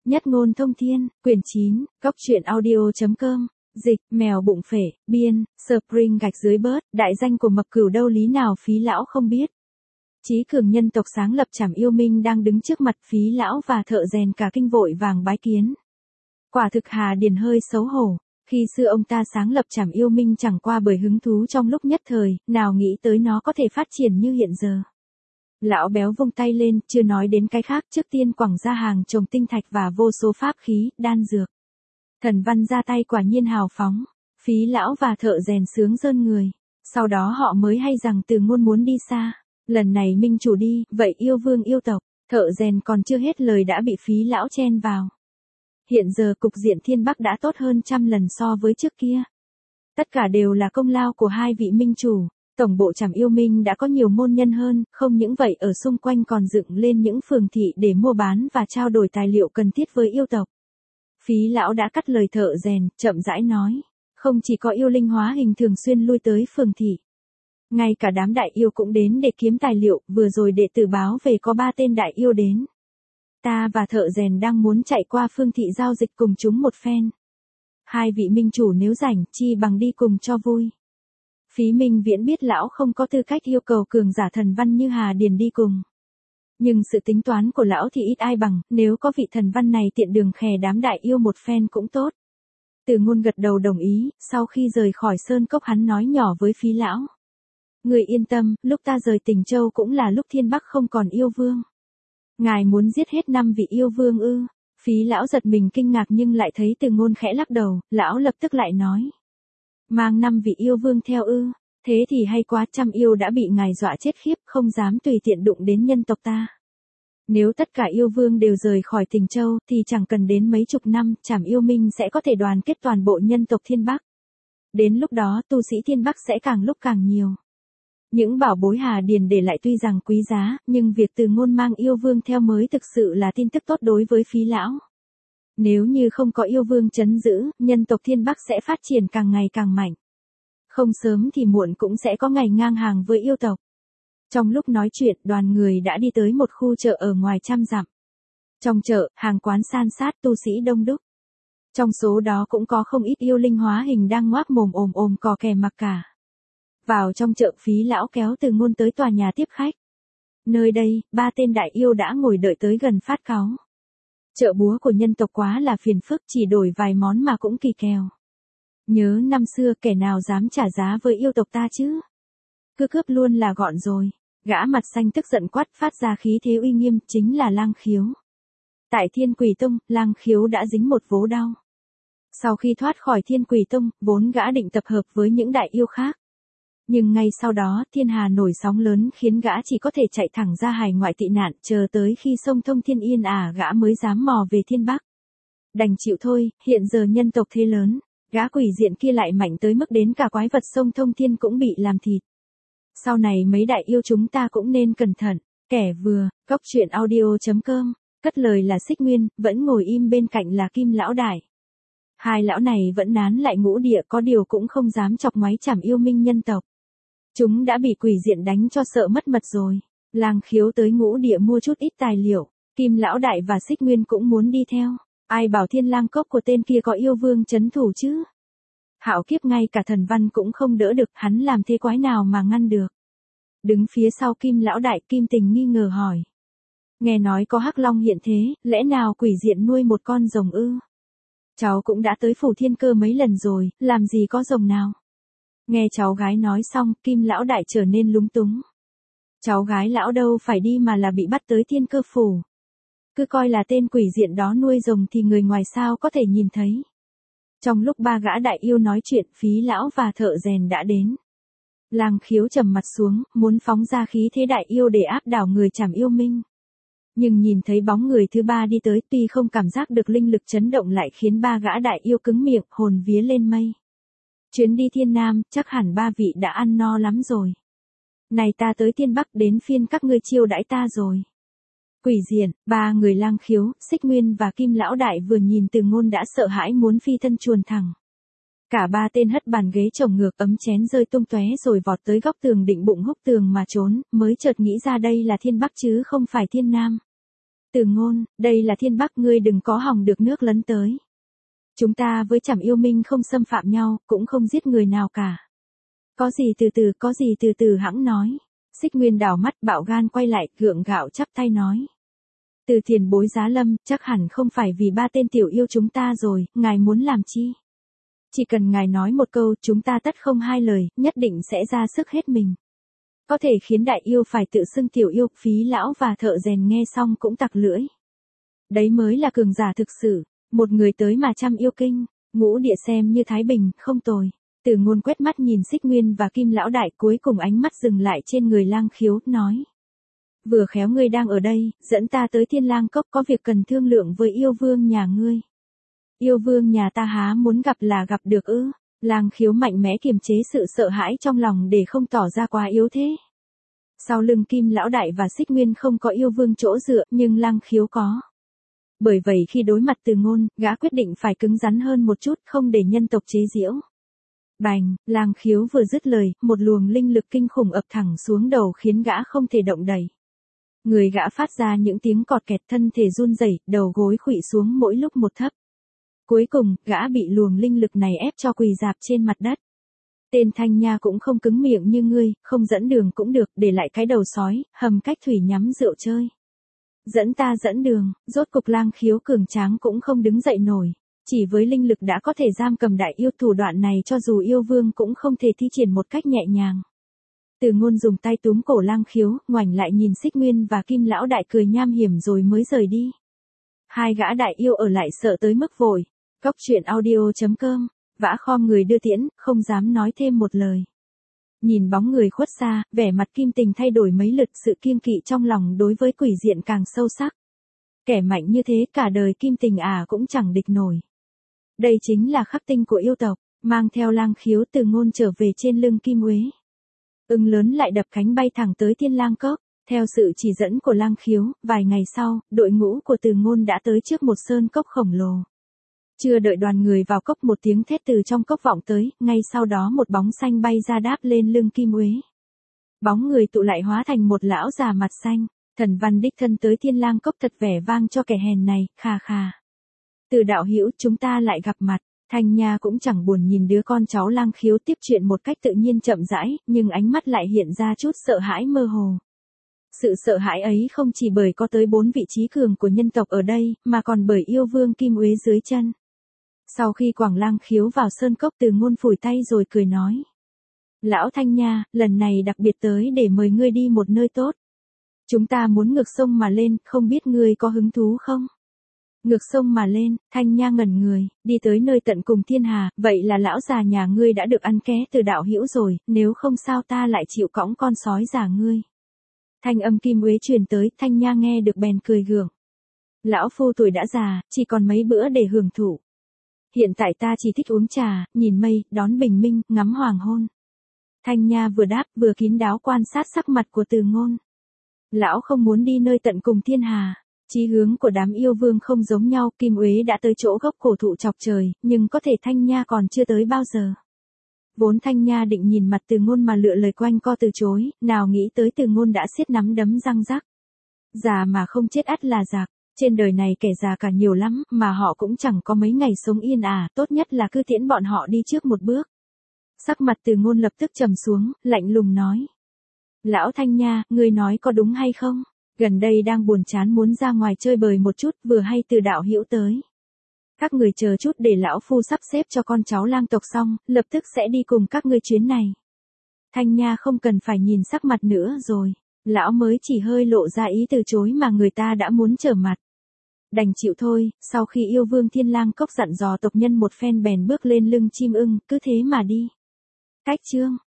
Nhất ngôn thông thiên, quyển 9, Góc truyện audio.com, dịch, mèo bụng phể, biên, Spring gạch dưới bớt, đại danh của Mập Cửu đâu lý nào Phí lão không biết. Chí cường nhân tộc sáng lập Trảm Yêu Minh đang đứng trước mặt Phí lão và thợ rèn cả kinh vội vàng bái kiến. Quả thực Hà Điền hơi xấu hổ, khi xưa ông ta sáng lập Trảm Yêu Minh chẳng qua bởi hứng thú trong lúc nhất thời, nào nghĩ tới nó có thể phát triển như hiện giờ. Lão béo vung tay lên, chưa nói đến cái khác, trước tiên quẳng ra hàng trồng tinh thạch và vô số pháp khí, đan dược. Thần văn ra tay quả nhiên hào phóng, Phí lão và thợ rèn sướng rơn người. Sau đó họ mới hay rằng Từ Ngôn muốn đi xa. Lần này Minh chủ đi, vậy yêu vương yêu tộc, thợ rèn còn chưa hết lời đã bị Phí lão chen vào. Hiện giờ cục diện Thiên Bắc đã tốt hơn trăm lần so với trước kia. Tất cả đều là công lao của hai vị minh chủ. Tổng bộ Trảm Yêu Minh đã có nhiều môn nhân hơn, không những vậy ở xung quanh còn dựng lên những phường thị để mua bán và trao đổi tài liệu cần thiết với yêu tộc. Phí lão đã cắt lời thợ rèn, chậm rãi nói, không chỉ có yêu linh hóa hình thường xuyên lui tới phường thị. Ngay cả đám đại yêu cũng đến để kiếm tài liệu, vừa rồi đệ tử báo về có 3 tên đại yêu đến. Ta và thợ rèn đang muốn chạy qua phương thị giao dịch cùng chúng một phen. Hai vị minh chủ nếu rảnh, chi bằng đi cùng cho vui. Phí Minh Viễn biết lão không có tư cách yêu cầu cường giả thần văn như Hà Điền đi cùng. Nhưng sự tính toán của lão thì ít ai bằng, nếu có vị thần văn này tiện đường khè đám đại yêu một phen cũng tốt. Từ Ngôn gật đầu đồng ý, sau khi rời khỏi sơn cốc hắn nói nhỏ với Phí lão. Người yên tâm, lúc ta rời Tình Châu cũng là lúc Thiên Bắc không còn yêu vương. Ngài muốn giết hết 5 vị yêu vương ư? Phí lão giật mình kinh ngạc nhưng lại thấy Từ Ngôn khẽ lắc đầu, lão lập tức lại nói. Mang 5 vị yêu vương theo ư, thế thì hay quá, trăm yêu đã bị ngài dọa chết khiếp, không dám tùy tiện đụng đến nhân tộc ta. Nếu tất cả yêu vương đều rời khỏi Tình Châu thì chẳng cần đến mấy chục năm, Trảm Yêu Minh sẽ có thể đoàn kết toàn bộ nhân tộc Thiên Bắc. Đến lúc đó tu sĩ Thiên Bắc sẽ càng lúc càng nhiều. Những bảo bối Hà Điền để lại tuy rằng quý giá, nhưng việc Từ Ngôn mang yêu vương theo mới thực sự là tin tức tốt đối với Phí lão. Nếu như không có yêu vương trấn giữ, nhân tộc Thiên Bắc sẽ phát triển càng ngày càng mạnh. Không sớm thì muộn cũng sẽ có ngày ngang hàng với yêu tộc. Trong lúc nói chuyện, đoàn người đã đi tới một khu chợ ở ngoài trăm dặm. Trong chợ, hàng quán san sát, tu sĩ đông đúc. Trong số đó cũng có không ít yêu linh hóa hình đang ngoác mồm ồm cò kè mặc cả. Vào trong chợ, Phí lão kéo Từ Ngôn tới tòa nhà tiếp khách. Nơi đây, 3 tên đại yêu đã ngồi đợi tới gần phát cáu. Chợ búa của nhân tộc quá là phiền phức, chỉ đổi vài món mà cũng kỳ kèo. Nhớ năm xưa kẻ nào dám trả giá với yêu tộc ta chứ? Cứ cướp luôn là gọn rồi. Gã mặt xanh tức giận quát, phát ra khí thế uy nghiêm, chính là Lang Khiếu. Tại Thiên Quỷ Tông, Lang Khiếu đã dính một vố đau. Sau khi thoát khỏi Thiên Quỷ Tông, vốn gã định tập hợp với những đại yêu khác. Nhưng ngay sau đó, thiên hà nổi sóng lớn khiến gã chỉ có thể chạy thẳng ra hải ngoại tị nạn, chờ tới khi sông Thông Thiên yên gã mới dám mò về Thiên Bắc. Đành chịu thôi, hiện giờ nhân tộc thế lớn, gã quỷ diện kia lại mạnh tới mức đến cả quái vật sông Thông Thiên cũng bị làm thịt. Sau này mấy đại yêu chúng ta cũng nên cẩn thận. Kẻ vừa, Góc truyện audio.com, cất lời là Xích Nguyên, vẫn ngồi im bên cạnh là Kim lão đại. Hai lão này vẫn nán lại ngũ địa, có điều cũng không dám chọc ngoáy Trảm Yêu Minh nhân tộc. Chúng đã bị quỷ diện đánh cho sợ mất mật rồi. Lang Khiếu tới ngũ địa mua chút ít tài liệu, Kim lão đại và Xích Nguyên cũng muốn đi theo. Ai bảo Thiên Lang cốc của tên kia có yêu vương trấn thủ chứ? Hạo kiếp ngay cả thần văn cũng không đỡ được, hắn làm thế quái nào mà ngăn được? Đứng phía sau Kim lão đại, Kim Tình nghi ngờ hỏi. Nghe nói có hắc long hiện thế, lẽ nào quỷ diện nuôi một con rồng ư? Cháu cũng đã tới phủ Thiên Cơ mấy lần rồi, làm gì có rồng nào? Nghe cháu gái nói xong, Kim lão đại trở nên lúng túng. Cháu gái lão đâu phải đi mà là bị bắt tới Thiên Cơ phủ. Cứ coi là tên quỷ diện đó nuôi rồng thì người ngoài sao có thể nhìn thấy. Trong lúc 3 gã đại yêu nói chuyện, Phí lão và thợ rèn đã đến. Lang Khiếu trầm mặt xuống, muốn phóng ra khí thế đại yêu để áp đảo người Trảm Yêu Minh. Nhưng nhìn thấy bóng người thứ 3 đi tới, tuy không cảm giác được linh lực chấn động lại khiến 3 gã đại yêu cứng miệng, hồn vía lên mây. Chuyến đi Thiên Nam, chắc hẳn 3 vị đã ăn no lắm rồi. Này ta tới Thiên Bắc, đến phiên các ngươi chiêu đãi ta rồi. Quỷ diện, 3 người Lang Khiếu, Xích Nguyên và Kim lão đại vừa nhìn Từ Ngôn đã sợ hãi muốn phi thân chuồn thẳng. Cả 3 tên hất bàn ghế chồng ngược, ấm chén rơi tung tóe rồi vọt tới góc tường định bụng húc tường mà trốn, mới chợt nghĩ ra đây là Thiên Bắc chứ không phải Thiên Nam. Từ Ngôn, đây là Thiên Bắc, ngươi đừng có hòng được nước lấn tới. Chúng ta với Trảm Yêu Minh không xâm phạm nhau, cũng không giết người nào cả. Có gì từ từ hẵng nói. Xích Nguyên đảo mắt bạo gan quay lại, gượng gạo chắp tay nói. Từ tiền bối giá lâm, chắc hẳn không phải vì ba tên tiểu yêu chúng ta rồi, ngài muốn làm chi? Chỉ cần ngài nói một câu, chúng ta tất không hai lời, nhất định sẽ ra sức hết mình. Có thể khiến đại yêu phải tự xưng tiểu yêu, Phí lão và thợ rèn nghe xong cũng tặc lưỡi. Đấy mới là cường giả thực sự, một người tới mà trăm yêu kinh, ngũ địa xem như Thái Bình, không tồi. Từ Ngôn quét mắt nhìn Xích Nguyên và Kim lão đại, cuối cùng ánh mắt dừng lại trên người Lang Khiếu, nói. Vừa khéo ngươi đang ở đây, dẫn ta tới Thiên Lang Cốc, có việc cần thương lượng với yêu vương nhà ngươi. Yêu vương nhà ta há muốn gặp là gặp được ư? Lang Khiếu mạnh mẽ kiềm chế sự sợ hãi trong lòng để không tỏ ra quá yếu thế. Sau lưng Kim lão đại và Xích Nguyên không có yêu vương chỗ dựa, nhưng Lang Khiếu có. Bởi vậy khi đối mặt Từ Ngôn, gã quyết định phải cứng rắn hơn một chút, không để nhân tộc chế giễu. Bành, Lang Khiếu vừa dứt lời, một luồng linh lực kinh khủng ập thẳng xuống đầu khiến gã không thể động đậy. Người gã phát ra những tiếng cọt kẹt, thân thể run rẩy, đầu gối khuỵu xuống mỗi lúc một thấp. Cuối cùng, gã bị luồng linh lực này ép cho quỳ rạp trên mặt đất. Tên Thanh Nha cũng không cứng miệng như ngươi, không dẫn đường cũng được, để lại cái đầu sói, hầm cách thủy nhắm rượu chơi. Dẫn ta dẫn đường, rốt cục Lang Khiếu cường tráng cũng không đứng dậy nổi. Chỉ với linh lực đã có thể giam cầm đại yêu, thủ đoạn này cho dù yêu vương cũng không thể thi triển một cách nhẹ nhàng. Từ Ngôn dùng tay túm cổ Lang Khiếu, ngoảnh lại nhìn Xích Nguyên và Kim lão đại cười nham hiểm rồi mới rời đi. Hai gã đại yêu ở lại sợ tới mức vội. Cóc truyện audio.com, vã khom người đưa tiễn, không dám nói thêm một lời. Nhìn bóng người khuất xa, vẻ mặt Kim Tình thay đổi mấy lượt, sự kiêng kỵ trong lòng đối với quỷ diện càng sâu sắc. Kẻ mạnh như thế cả đời Kim Tình cũng chẳng địch nổi. Đây chính là khắc tinh của yêu tộc, mang theo Lang Khiếu Từ Ngôn trở về trên lưng Kim Uế. Ưng lớn lại đập cánh bay thẳng tới Thiên Lang Cốc. Theo sự chỉ dẫn của Lang Khiếu, vài ngày sau, đội ngũ của Từ Ngôn đã tới trước một sơn cốc khổng lồ. Chưa đợi đoàn người vào cốc, một tiếng thét từ trong cốc vọng tới, ngay sau đó một bóng xanh bay ra đáp lên lưng Kim Uế. Bóng người tụ lại hóa thành một lão già mặt xanh, thần văn đích thân tới Thiên Lang Cốc, thật vẻ vang cho kẻ hèn này, khà khà. Từ đạo hữu, chúng ta lại gặp mặt. Thanh Nha cũng chẳng buồn nhìn đứa con cháu Lang Khiếu tiếp chuyện một cách tự nhiên chậm rãi, nhưng ánh mắt lại hiện ra chút sợ hãi mơ hồ. Sự sợ hãi ấy không chỉ bởi có tới 4 vị trí cường của nhân tộc ở đây, mà còn bởi yêu vương Kim Uế dưới chân. Sau khi quẳng Lang Khiếu vào sơn cốc, Từ Ngôn phủi tay rồi cười nói. Lão Thanh Nha, lần này đặc biệt tới để mời ngươi đi một nơi tốt. Chúng ta muốn ngược sông mà lên, không biết ngươi có hứng thú không? Ngược sông mà lên, Thanh Nha ngẩn người, đi tới nơi tận cùng thiên hà, vậy là lão già nhà ngươi đã được ăn ké từ đạo hữu rồi, nếu không sao ta lại chịu cõng con sói già ngươi. Thanh âm Kim Uế truyền tới, Thanh Nha nghe được bèn cười gượng. Lão phu tuổi đã già, chỉ còn mấy bữa để hưởng thụ. Hiện tại ta chỉ thích uống trà, nhìn mây, đón bình minh, ngắm hoàng hôn. Thanh Nha vừa đáp vừa kín đáo quan sát sắc mặt của Từ Ngôn. Lão không muốn đi nơi tận cùng thiên hà. Chí hướng của đám yêu vương không giống nhau, Kim Uế đã tới chỗ gốc cổ thụ chọc trời, nhưng có thể Thanh Nha còn chưa tới bao giờ. Vốn Thanh Nha định nhìn mặt Từ Ngôn mà lựa lời quanh co từ chối, nào nghĩ tới Từ Ngôn đã siết nắm đấm răng rắc. Già mà không chết ắt là giặc, trên đời này kẻ già cả nhiều lắm, mà họ cũng chẳng có mấy ngày sống yên tốt nhất là cứ tiễn bọn họ đi trước một bước. Sắc mặt Từ Ngôn lập tức trầm xuống, lạnh lùng nói. Lão Thanh Nha, ngươi nói có đúng hay không? Gần đây đang buồn chán muốn ra ngoài chơi bời một chút, vừa hay Từ đạo hữu tới. Các người chờ chút để lão phu sắp xếp cho con cháu lang tộc xong, lập tức sẽ đi cùng các ngươi chuyến này. Thanh Nha không cần phải nhìn sắc mặt nữa rồi, lão mới chỉ hơi lộ ra ý từ chối mà người ta đã muốn trở mặt. Đành chịu thôi, sau khi yêu vương Thiên Lang Cốc dặn dò tộc nhân một phen bèn bước lên lưng chim ưng, cứ thế mà đi. Cách chương